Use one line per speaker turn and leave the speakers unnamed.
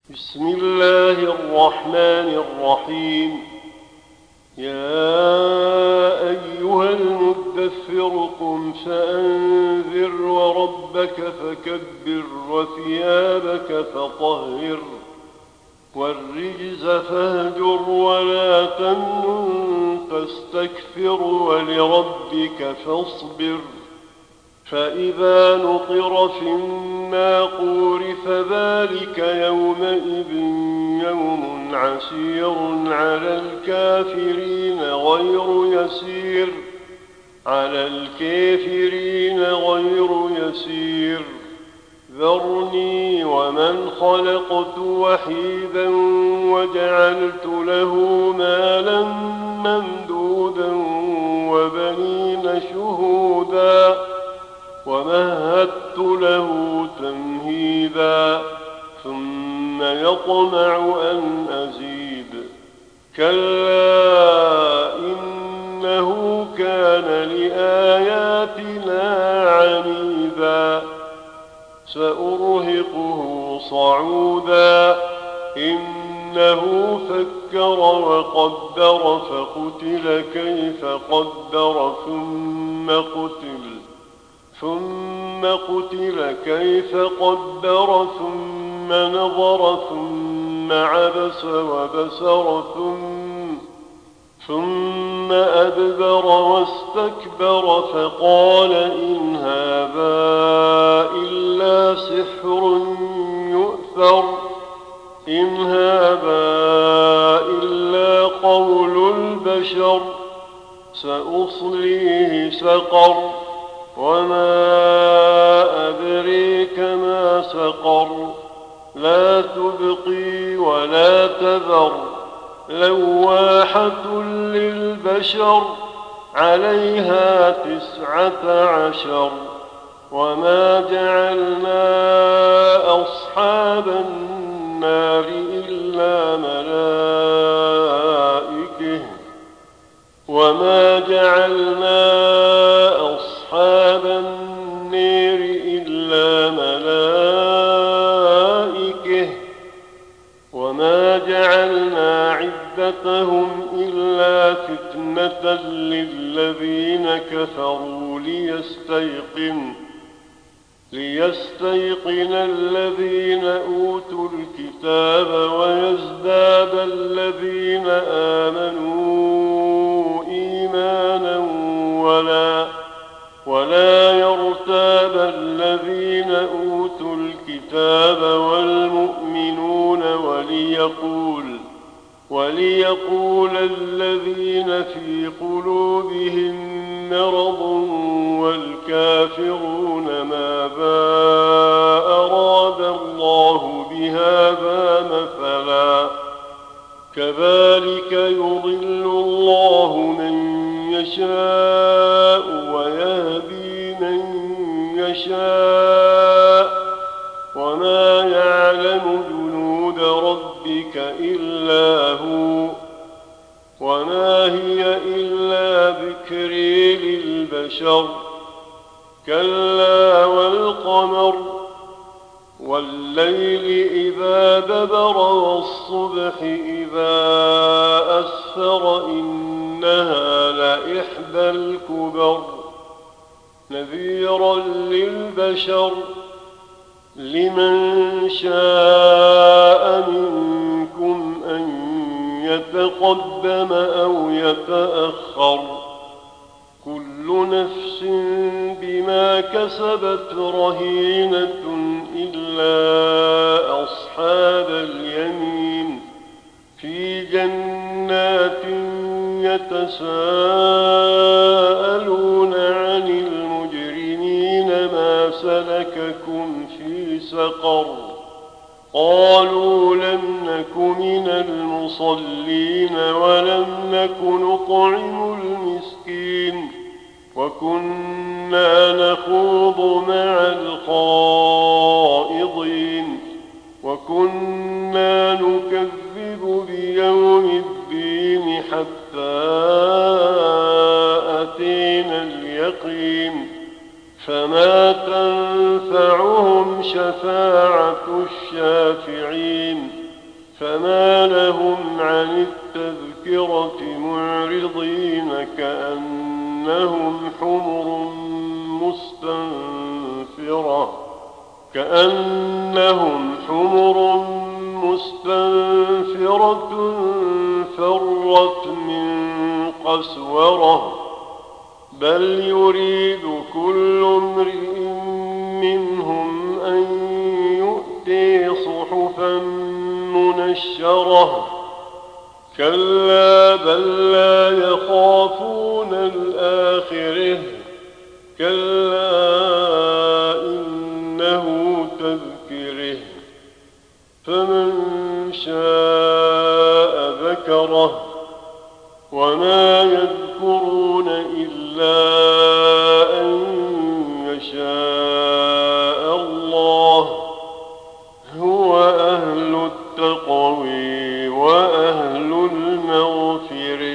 بسم الله الرحمن الرحيم. يا أيها المدثر قم فأنذر وربك فكبر وثيابك فطهر والرجز فاهجر ولا تمنن تستكثر ولربك فاصبر. فإذا نقر في الناقور فذلك يومئذ يوم عسير على الكافرين غير يسير. ذرني ومن خلقت وحيدا وجعلت له مالا ممدودا وبنين شهودا ومهدت له تمهيدا ثم يطمع أن أزيد. كلا إنه كان لآياتنا عنيدا سأرهقه صعودا. إنه فكر وقدر فقتل كيف قدر ثم قتل كيف قدر ثم نظر ثم عبس وبسر ثم أدبر واستكبر فقال إن هذا إلا سحر يؤثر. إن هذا إلا قول البشر. سأصليه سقر وما أدريك ما سقر. لا تبقي ولا تذر لواحة للبشر عليها 19. وما جعلنا أصحاب النار إلا ملائكة وما جعلنا عدتهم إلا فتنة للذين كفروا ليستيقن الذين أوتوا الكتاب ويزداد الذين آمنوا إيمانا ولا يرتاب الذين أوتوا الكتاب والمؤمنون وليقول الذين في قلوبهم مرض والكافرون ماذا أراد الله بهذا مثلا. كذلك يضل الله من يشاء ويهدي من يشاء وما يعلم جنود ربك إلا هو. وما هي إلا ذكر للبشر. كلا والقمر والليل إذا دبر والصبح إذا أسفر إنها لإحدى الكبر. نذيرا للبشر لمن شاء منكم أن يتقدم أو يتأخر. كل نفس بما كسبت رهينة إلا أصحاب اليمين في جنات يتساءلون عن المجرمين ما سلككم في سقر. قالوا لم نك من المصلين ولم نك نطعم المسكين وكنا نخوض مع الخائضين وكنا نكذب بيوم الدين حتى أتينا اليقين. فما تنفعهم شفاعة الشافعين. فما لهم عن التذكرة معرضين كأنهم حمر مستنفرة فرت من قسورة بل يريد كل امرئ منهم أن يؤتي صحفا منشرة كلا بل لا يخافون الآخرة كلا إنه تذكره فمن شاء ذكره وما يذكرون إلا أن يشاء الله هو أهل التقوى وأهل المغفرة